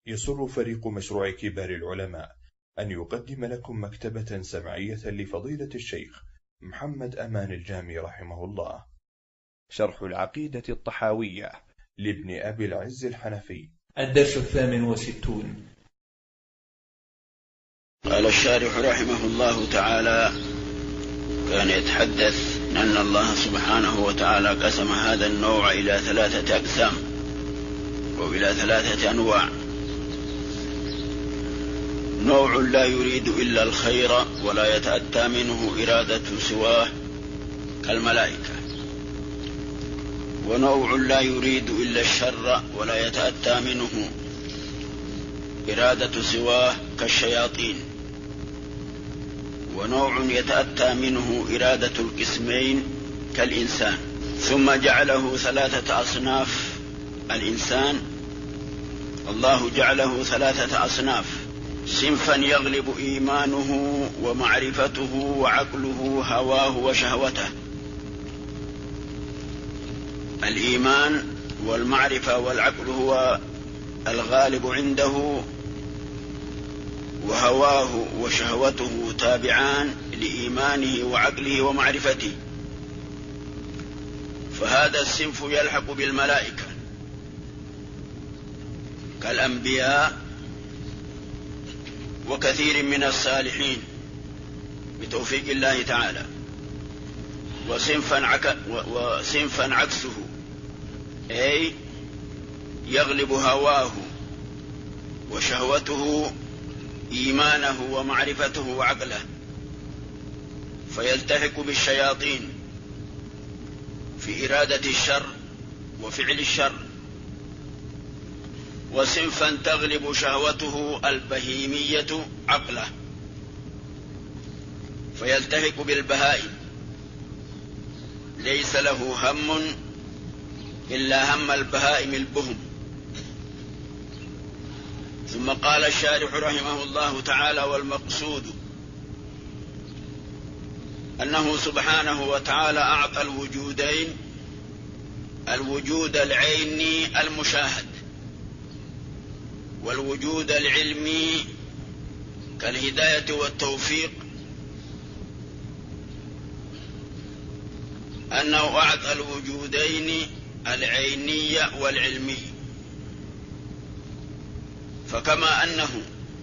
يسر فريق مشروع كبار العلماء أن يقدم لكم مكتبة سمعية لفضيلة الشيخ محمد أمان الجامي رحمه الله، شرح العقيدة الطحاوية لابن أبي العز الحنفي، الدرس 68. قال الشارح رحمه الله تعالى: كان يتحدث أن الله سبحانه وتعالى قسم هذا النوع إلى 3 أقسام وإلى 3 أنواع. نوع لا يريد إلا الخير ولا يتأتى منه إرادة سواه كالملائكة، ونوع لا يريد إلا الشر ولا يتأتى منه إرادة سواه كالشياطين، ونوع يتأتى منه إرادة القسمين كالإنسان. ثم جعله 3 أصناف. الإنسان الله جعله 3 أصناف: صنفا يغلب إيمانه ومعرفته وعقله هواه وشهوته. الإيمان والمعرفة والعقل هو الغالب عنده، وهواه وشهوته تابعان لإيمانه وعقله ومعرفته. فهذا الصنف يلحق بالملائكة كالأنبياء وكثير من الصالحين بتوفيق الله تعالى. وصنفا عكسه، أي يغلب هواه وشهوته إيمانه ومعرفته وعقله، فيلتحق بالشياطين في إرادة الشر وفعل الشر. وصنفا تغلب شهوته البهيمية عقله، فيلتحق بالبهائم، ليس له هم إلا هم البهائم البهم. ثم قال الشارح رحمه الله تعالى: والمقصود أنه سبحانه وتعالى أعطى الوجودين: الوجود العيني المشاهد، والوجود العلمي كالهداية والتوفيق، أنه أعطى الوجودين العيني والعلمي. فكما أنه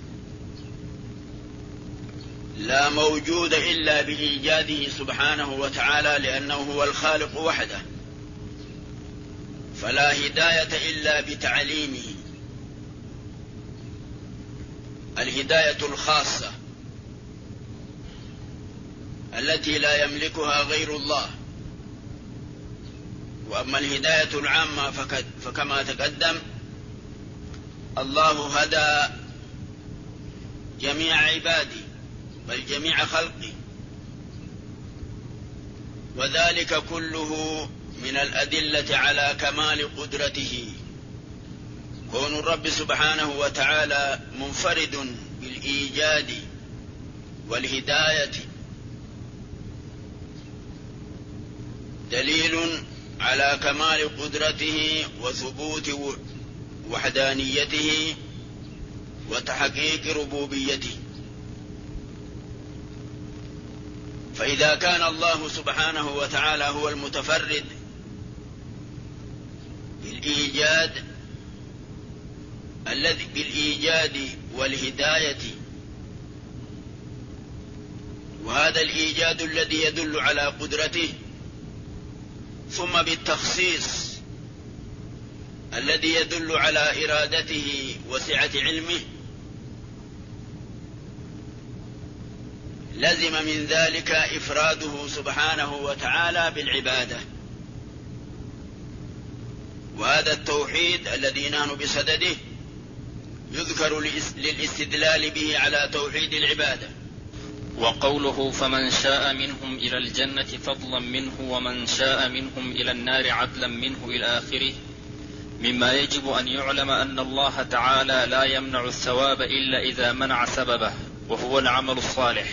لا موجود إلا بإيجاده سبحانه وتعالى لأنه هو الخالق وحده، فلا هداية إلا بتعليمه، الهداية الخاصة التي لا يملكها غير الله. وأما الهداية العامة فكما تقدم الله هدى جميع عبادي بل جميع خلقي، وذلك كله من الأدلة على كمال قدرته. كون الرب سبحانه وتعالى منفرد بالإيجاد والهداية دليل على كمال قدرته وثبوت وحدانيته وتحقيق ربوبيته. فإذا كان الله سبحانه وتعالى هو المتفرد بالإيجاد والهداية، وهذا الإيجاد الذي يدل على قدرته، ثم بالتخصيص الذي يدل على إرادته وسعة علمه، لزم من ذلك إفراده سبحانه وتعالى بالعبادة. وهذا التوحيد الذي نحن بصدده يذكر للاستدلال به على توحيد العبادة. وقوله: فمن شاء منهم إلى الجنة فضلا منه ومن شاء منهم إلى النار عدلا منه إلى آخره، مما يجب أن يعلم أن الله تعالى لا يمنع الثواب إلا إذا منع سببه، وهو العمل الصالح.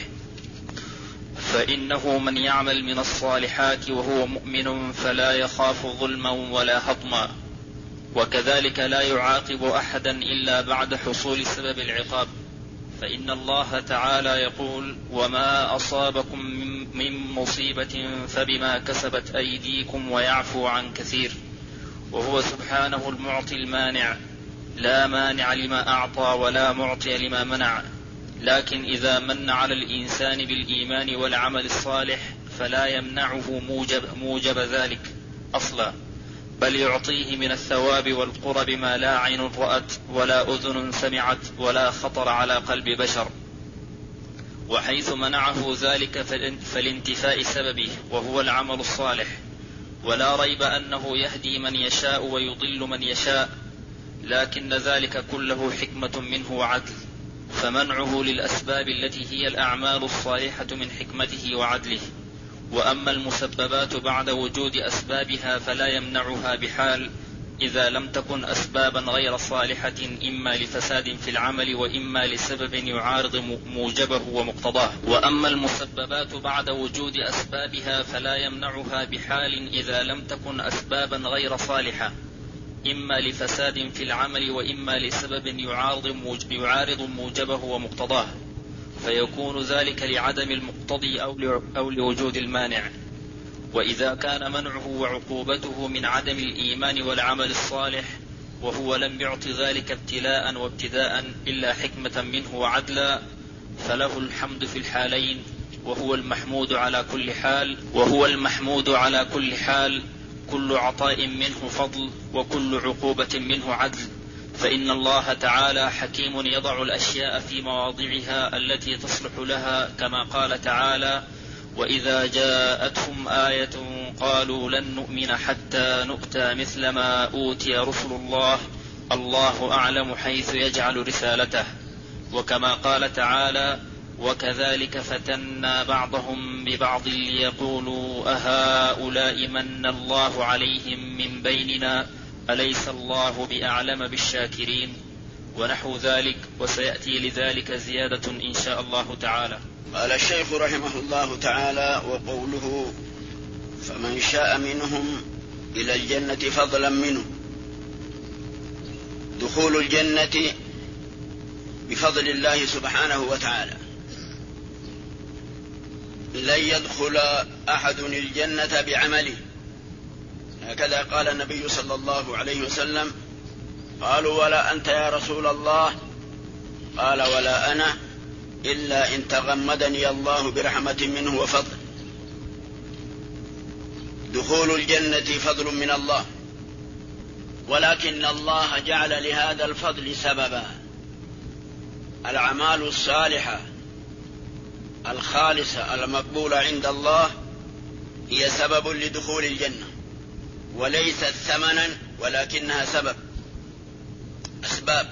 فإنه من يعمل من الصالحات وهو مؤمن فلا يخاف ظلما ولا هضما، وكذلك لا يعاقب أحدا إلا بعد حصول سبب العقاب، فإن الله تعالى يقول: وما أصابكم من مصيبة فبما كسبت أيديكم ويعفو عن كثير. وهو سبحانه المعطي المانع، لا مانع لما أعطى ولا معطي لما منع، لكن إذا من على الإنسان بالإيمان والعمل الصالح فلا يمنعه موجب ذلك أصلا، بل يعطيه من الثواب والقرب ما لا عين رأت ولا أذن سمعت ولا خطر على قلب بشر. وحيث منعه ذلك فلانتفاء سببه وهو العمل الصالح، ولا ريب أنه يهدي من يشاء ويضل من يشاء، لكن ذلك كله حكمة منه وعدل، فمنعه للأسباب التي هي الأعمال الصالحة من حكمته وعدله. وأما المسببات بعد وجود أسبابها فلا يمنعها بحال، إذا لم تكن أسبابا غير صالحة، إما لفساد في العمل وإما لسبب يعارض موجبه ومقتضاه. وأما المسببات بعد وجود أسبابها فلا يمنعها بحال، إذا لم تكن أسبابا غير صالحة، إما لفساد في العمل وإما لسبب يعارض موجبه ومقتضاه، فيكون ذلك لعدم المقتضي أو لوجود المانع. وإذا كان منعه وعقوبته من عدم الإيمان والعمل الصالح، وهو لم يعط ذلك ابتلاء وابتداء إلا حكمة منه وعدلا، فله الحمد في الحالين، وهو المحمود على كل حال. كل عطاء منه فضل وكل عقوبة منه عدل، فإن الله تعالى حكيم يضع الأشياء في مواضعها التي تصلح لها، كما قال تعالى: وإذا جاءتهم آية قالوا لن نؤمن حتى نؤتى مثل ما أوتي رسل الله، الله أعلم حيث يجعل رسالته. وكما قال تعالى: وكذلك فتنا بعضهم ببعض ليقولوا أهؤلاء من الله عليهم من بيننا أليس الله بأعلم بالشاكرين، ونحو ذلك، وسيأتي لذلك زيادة إن شاء الله تعالى. قال الشيخ رحمه الله تعالى: وقوله فمن شاء منهم إلى الجنة فضلا منه، دخول الجنة بفضل الله سبحانه وتعالى، لن يدخل أحد الجنة بعمله، هكذا قال النبي صلى الله عليه وسلم. قالوا: ولا أنت يا رسول الله؟ قال: ولا أنا إلا إن تغمدني الله برحمة منه وفضل. دخول الجنة فضل من الله، ولكن الله جعل لهذا الفضل سببا. الأعمال الصالحة الخالصة المقبولة عند الله هي سبب لدخول الجنة، وليست ثمنا ولكنها أسباب.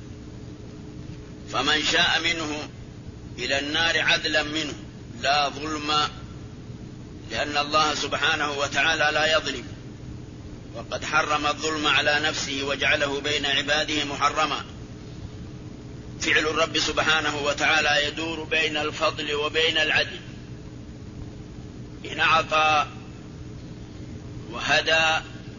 فمن شاء منه إلى النار عدلا منه، لا ظلم، لأن الله سبحانه وتعالى لا يظلم، وقد حرم الظلم على نفسه وجعله بين عباده محرما. فعل الرب سبحانه وتعالى يدور بين الفضل وبين العدل. إن أعطى وهدى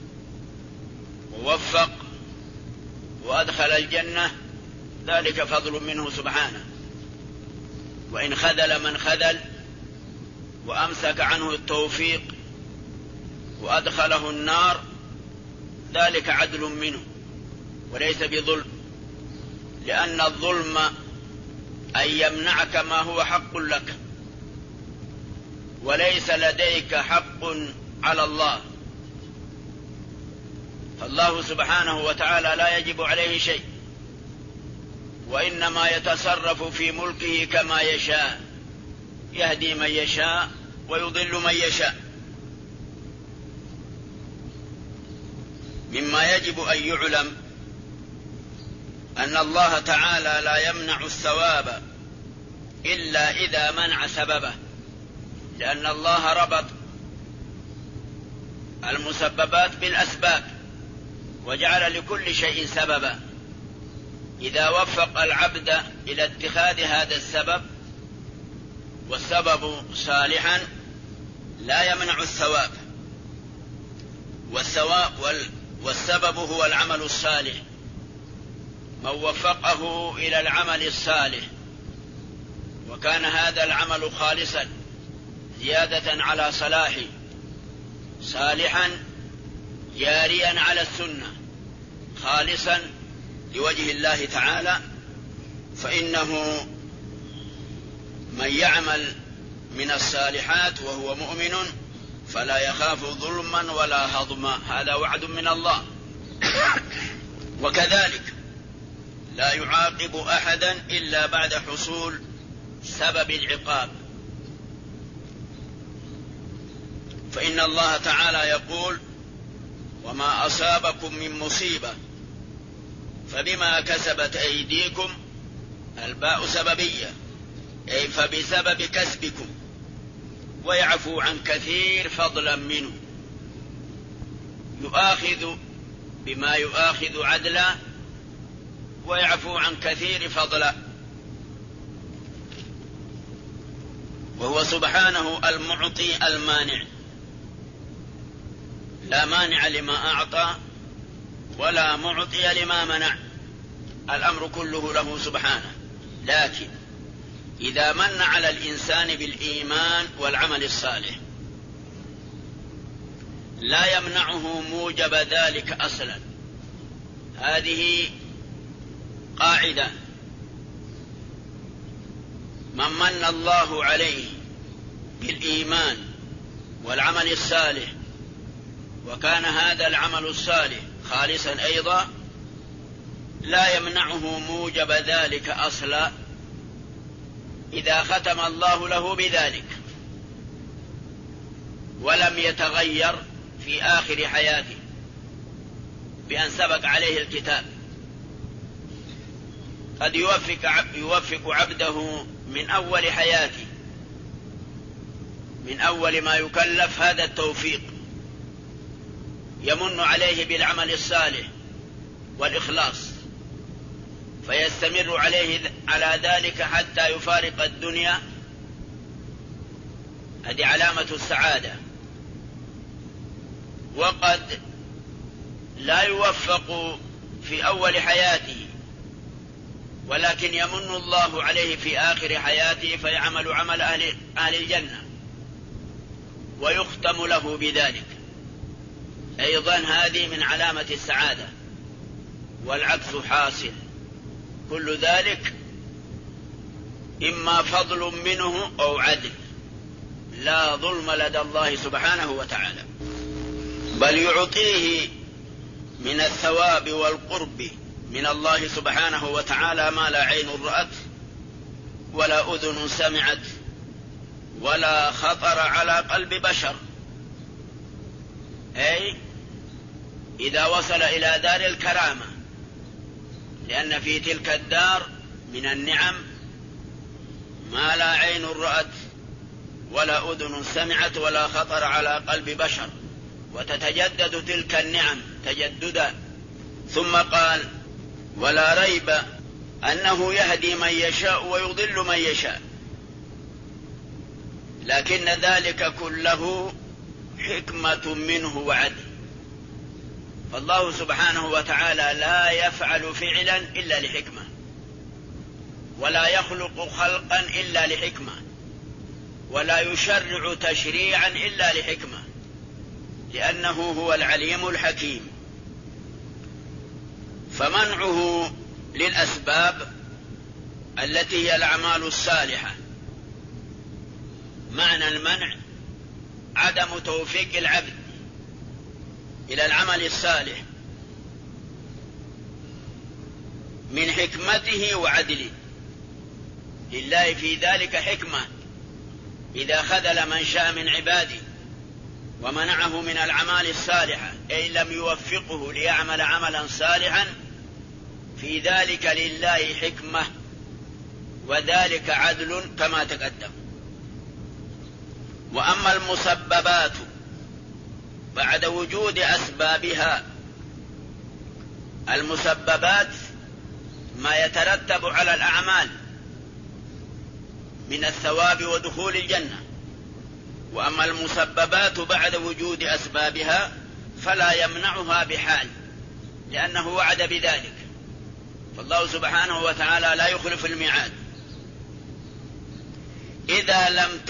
ووفق وأدخل الجنة ذلك فضل منه سبحانه، وإن خذل من خذل وأمسك عنه التوفيق وأدخله النار ذلك عدل منه وليس بظلم، لأن الظلم أن يمنعك ما هو حق لك، وليس لديك حق على الله. فالله سبحانه وتعالى لا يجب عليه شيء، وإنما يتصرف في ملكه كما يشاء، يهدي من يشاء ويضل من يشاء. مما يجب أن يعلم أن الله تعالى لا يمنع الثواب إلا إذا منع سببه، لأن الله ربط المسببات بالأسباب وجعل لكل شيء سببا. إذا وفق العبد إلى اتخاذ هذا السبب والسبب صالحا لا يمنع الثواب، والسبب هو العمل الصالح. من وفقه إلى العمل الصالح وكان هذا العمل خالصا زيادة على صلاحه صالحا جاريا على السنة خالصا لوجه الله تعالى، فإنه من يعمل من الصالحات وهو مؤمن فلا يخاف ظلما ولا هضما، هذا وعد من الله. وكذلك لا يعاقب أحدا إلا بعد حصول سبب العقاب، فإن الله تعالى يقول: وما أصابكم من مصيبة فبما كسبت أيديكم، الباء سببية أي فبسبب كسبكم، ويعفو عن كثير فضلا منه، يؤاخذ بما يؤاخذ عدلا ويعفو عن كثير فضلا، وهو سبحانه المعطي المانع، لا مانع لما أعطى ولا معطي لما منع، الأمر كله له سبحانه. لكن إذا من على الإنسان بالإيمان والعمل الصالح لا يمنعه موجب ذلك أصلا، هذه قاعدة: من من الله عليه بالإيمان والعمل الصالح وكان هذا العمل الصالح خالصا أيضا لا يمنعه موجب ذلك أصلا إذا ختم الله له بذلك ولم يتغير في آخر حياته بأن سبق عليه الكتاب. قد يوفق عبده من أول حياته، من أول ما يكلف هذا التوفيق، يمن عليه بالعمل الصالح والإخلاص فيستمر على ذلك حتى يفارق الدنيا، هذه علامة السعادة. وقد لا يوفق في أول حياته ولكن يمن الله عليه في آخر حياته فيعمل عمل أهل الجنة ويختم له بذلك، أيضا هذه من علامة السعادة. والعكس حاصل، كل ذلك إما فضل منه أو عدل، لا ظلم لدى الله سبحانه وتعالى، بل يعطيه من الثواب والقرب من الله سبحانه وتعالى ما لا عين رأت ولا أذن سمعت ولا خطر على قلب بشر، أي إذا وصل إلى دار الكرامة، لأن في تلك الدار من النعم ما لا عين رأت ولا أذن سمعت ولا خطر على قلب بشر، وتتجدد تلك النعم تجددا. ثم قال: ولا ريب أنه يهدي من يشاء ويضل من يشاء، لكن ذلك كله حكمة منه وعدل، فالله سبحانه وتعالى لا يفعل فعلا إلا لحكمة، ولا يخلق خلقا إلا لحكمة، ولا يشرع تشريعا إلا لحكمة، لأنه هو العليم الحكيم. فمنعه للأسباب التي هي الأعمال الصالحة، معنى المنع عدم توفيق العبد إلى العمل الصالح من حكمته وعدله، لله في ذلك حكمة إذا خذل من شاء من عباده ومنعه من الأعمال الصالحة، أي لم يوفقه ليعمل عملا صالحا، في ذلك لله حكمة، وذلك عدل كما تقدم. وأما المسببات بعد وجود أسبابها، المسببات ما يترتب على الأعمال من الثواب ودخول الجنة، وأما المسببات بعد وجود أسبابها فلا يمنعها بحال، لأنه وعد بذلك، فالله سبحانه وتعالى لا يخلف الميعاد. إذا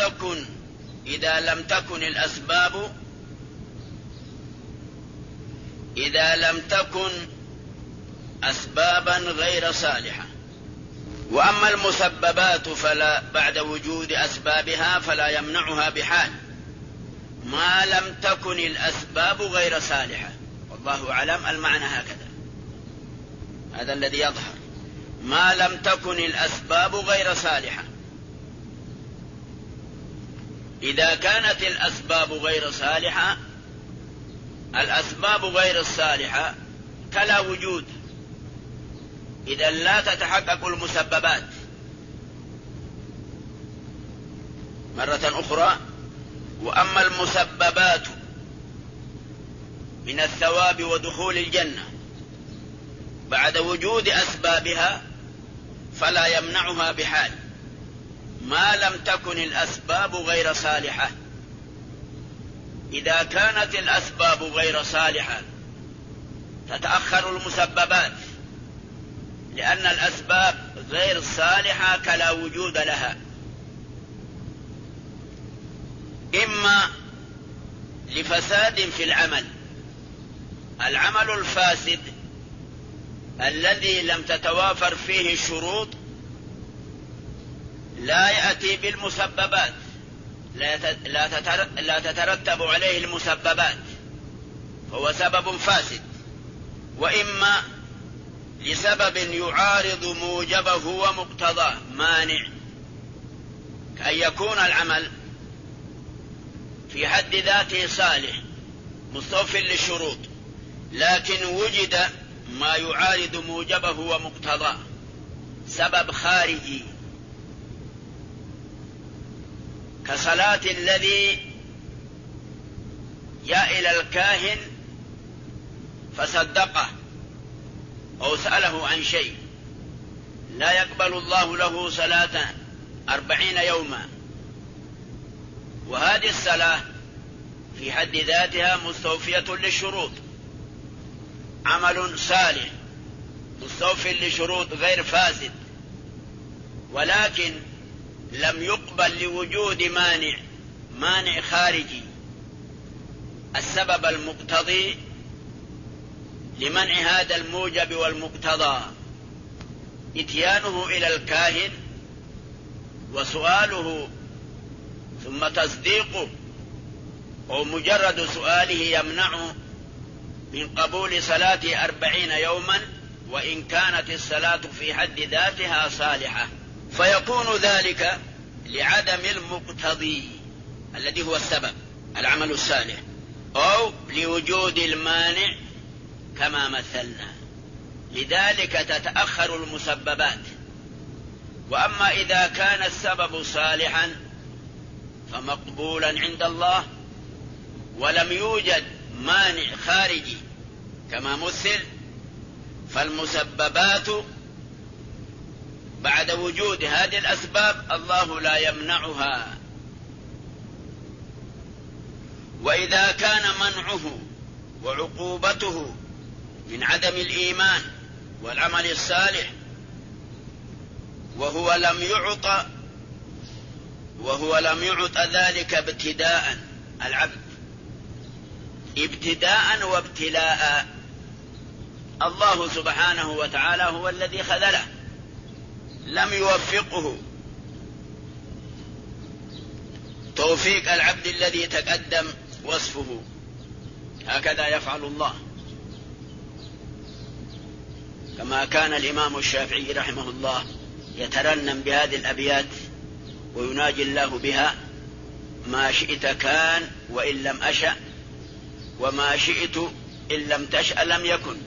لم تكن أسبابا غير صالحة. وأما المسببات فلا بعد وجود أسبابها فلا يمنعها بحال، ما لم تكن الأسباب غير صالحة، والله أعلم المعنى هكذا، هذا الذي يظهر، ما لم تكن الأسباب غير صالحة. إذا كانت الأسباب غير صالحة، الأسباب غير الصالحة كلا وجود، إذا لا تتحقق المسببات. مرة أخرى، وأما المسببات من الثواب ودخول الجنة بعد وجود أسبابها فلا يمنعها بحال، ما لم تكن الأسباب غير صالحة. إذا كانت الأسباب غير صالحة تتأخر المسببات، لأن الأسباب غير صالحة كلا وجود لها، إما لفساد في العمل الفاسد الذي لم تتوافر فيه الشروط لا يأتي بالمسببات، لا تترتب عليه المسببات، فهو سبب فاسد. وإما لسبب يعارض موجبه ومقتضاه، مانع، كأن يكون العمل في حد ذاته صالح مستوفٍ للشروط، لكن وجد ما يعارض موجبه ومقتضاه، سبب خارجي، كصلاة الذي جاء إلى الكاهن فصدقه أو سأله عن شيء، لا يقبل الله له صلاة 40 يوما، وهذه الصلاة في حد ذاتها مستوفية للشروط، عمل صالح مستوفي لشروط غير فاسد، ولكن لم يقبل لوجود مانع خارجي، السبب المقتضي لمنع هذا الموجب والمقتضى، اتيانه إلى الكاهن وسؤاله ثم تصديقه، أو مجرد سؤاله يمنع من قبول صلاة 40 يوما وإن كانت الصلاة في حد ذاتها صالحة، فيكون ذلك لعدم المقتضي الذي هو السبب العمل الصالح، أو لوجود المانع كما مثلنا، لذلك تتأخر المسببات. وأما إذا كان السبب صالحا فمقبولا عند الله، ولم يوجد مانع خارجي كما مثل، فالمسببات بعد وجود هذه الأسباب الله لا يمنعها. وإذا كان منعه وعقوبته من عدم الإيمان والعمل الصالح وهو لم يعط ذلك ابتداء، العبد ابتداء وابتلاء، الله سبحانه وتعالى هو الذي خذله، لم يوفقه توفيق العبد الذي تقدم وصفه، هكذا يفعل الله. كما كان الإمام الشافعي رحمه الله يترنم بهذه الأبيات ويناجي الله بها: ما شئت كان وإن لم أشأ، وما شئت إن لم تشأ لم يكن،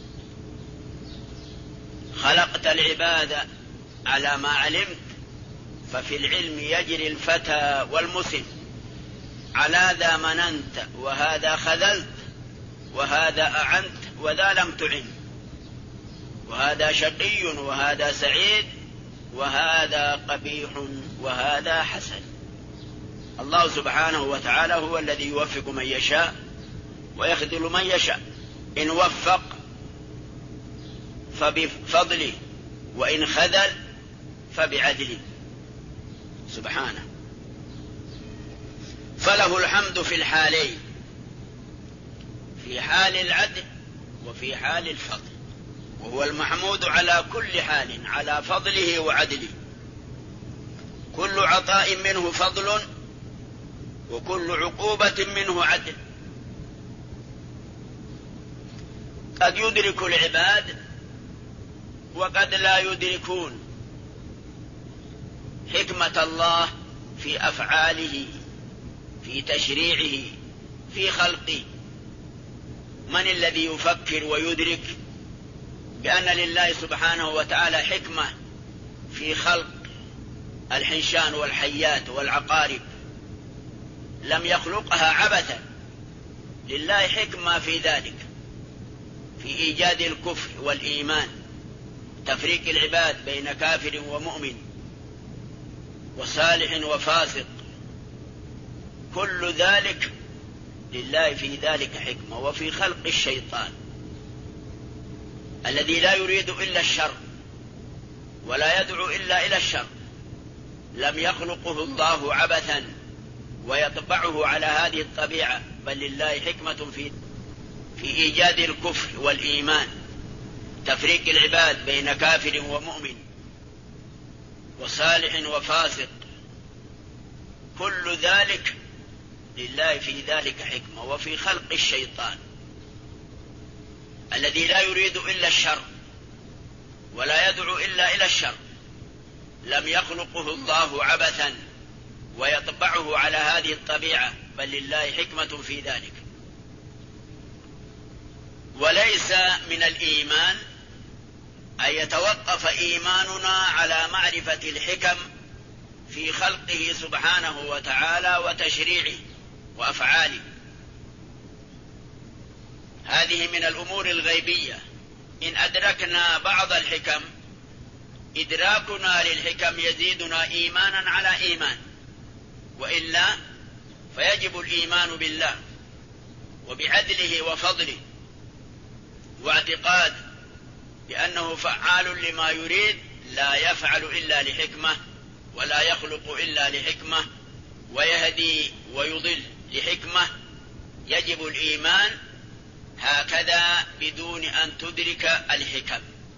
خلقت العباد على ما علمت، ففي العلم يجري الفتى والمسن، على ذا مننت وهذا خذلت، وهذا أعنت وذا لم تعن، وهذا شقي وهذا سعيد، وهذا قبيح وهذا حسن. الله سبحانه وتعالى هو الذي يوفق من يشاء ويخذل من يشاء، إن وفق فبفضله، وإن خذل فبعدله سبحانه. فله الحمد في الحالين، في حال العدل وفي حال الفضل، وهو المحمود على كل حال، على فضله وعدله. كل عطاء منه فضل، وكل عقوبة منه عدل. قد يدرك العباد وقد لا يدركون حكمة الله في أفعاله، في تشريعه، في خلقه. من الذي يفكر ويدرك بأن لله سبحانه وتعالى حكمة في خلق الحنشان والحيات والعقارب؟ لم يخلقها عبثا، لله حكمة في ذلك، في إيجاد الكفر والإيمان، تفريق العباد بين كافر ومؤمن وصالح وفاسق. كل ذلك لله في ذلك حكمة. وفي خلق الشيطان الذي لا يريد إلا الشر ولا يدعو إلا إلى الشر، لم يخلقه الله عبثا ويطبعه على هذه الطبيعة، بل لله حكمة في إيجاد الكفر والإيمان، تفريق العباد بين كافر ومؤمن وصالح وفاسق. كل ذلك لله في ذلك حكمة. وفي خلق الشيطان الذي لا يريد إلا الشر ولا يدعو إلا إلى الشر، لم يخلقه الله عبثا ويطبعه على هذه الطبيعة، بل لله حكمة في ذلك. وليس من الإيمان أن يتوقف إيماننا على معرفة الحكم في خلقه سبحانه وتعالى وتشريعه وأفعاله. هذه من الأمور الغيبية. إن أدركنا بعض الحكم، إدراكنا للحكم يزيدنا إيمانا على إيمان، وإلا فيجب الإيمان بالله وبعدله وفضله، واعتقاد بأنه فعال لما يريد، لا يفعل إلا لحكمة ولا يخلق إلا لحكمة، ويهدي ويضل لحكمة. يجب الإيمان هكذا بدون أن تدرك الحكم،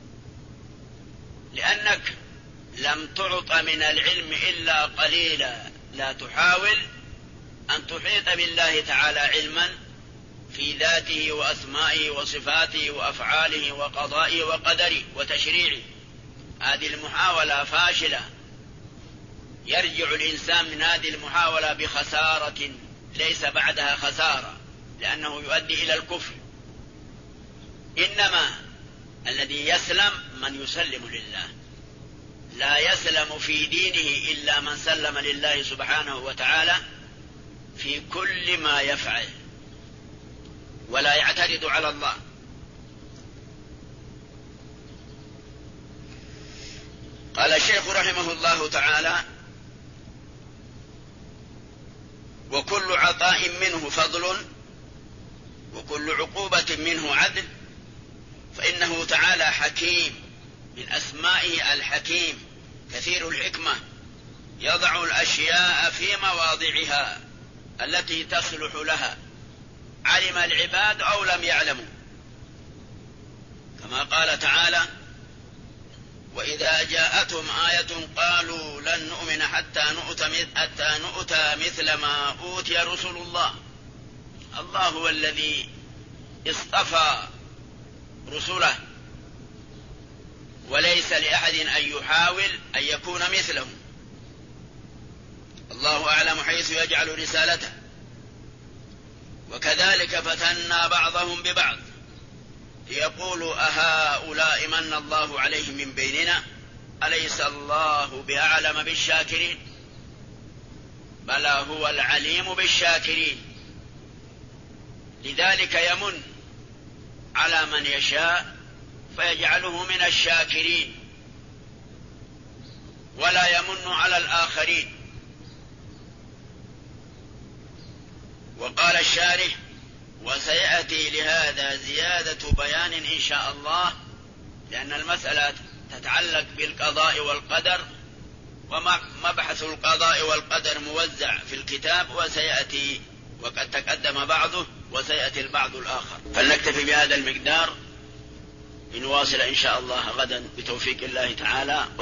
لأنك لم تعط من العلم إلا قليلا. لا تحاول أن تحيط بالله تعالى علما في ذاته وأسمائه وصفاته وأفعاله وقضائه وقدره وتشريعه. هذه المحاولة فاشلة، يرجع الإنسان من هذه المحاولة بخسارة ليس بعدها خسارة، لأنه يؤدي إلى الكفر. إنما الذي يسلم من يسلم لله، لا يسلم في دينه إلا من سلم لله سبحانه وتعالى في كل ما يفعل، ولا يعترض على الله. قال الشيخ رحمه الله تعالى: وكل عطاء منه فضل، وكل عقوبة منه عدل، فإنه تعالى حكيم، من أسمائه الحكيم كثير الحكمة، يضع الأشياء في مواضعها التي تصلح لها، علم العباد أو لم يعلموا، كما قال تعالى: وإذا جاءتهم آية قالوا لن نؤمن حتى نؤتى مثل ما أوتي رسل الله. الله هو الذي اصطفى رسله، وليس لأحد أن يحاول أن يكون مثله. الله أعلم حيث يجعل رسالته. وكذلك فتنا بعضهم ببعض ليقولوا أهؤلاء من الله عليهم من بيننا أليس الله بأعلم بالشاكرين بلى هو العليم بالشاكرين. لذلك يمن على من يشاء فيجعله من الشاكرين، ولا يمن على الآخرين. وقال الشارح: وسيأتي لهذا زيادة بيان إن شاء الله، لأن المسألة تتعلق بالقضاء والقدر، ومبحث القضاء والقدر موزع في الكتاب، وسيأتي وقد تقدم بعضه وسيأتي البعض الآخر. فلنكتفي بهذا المقدار، لنواصل إن شاء الله غدا بتوفيق الله تعالى.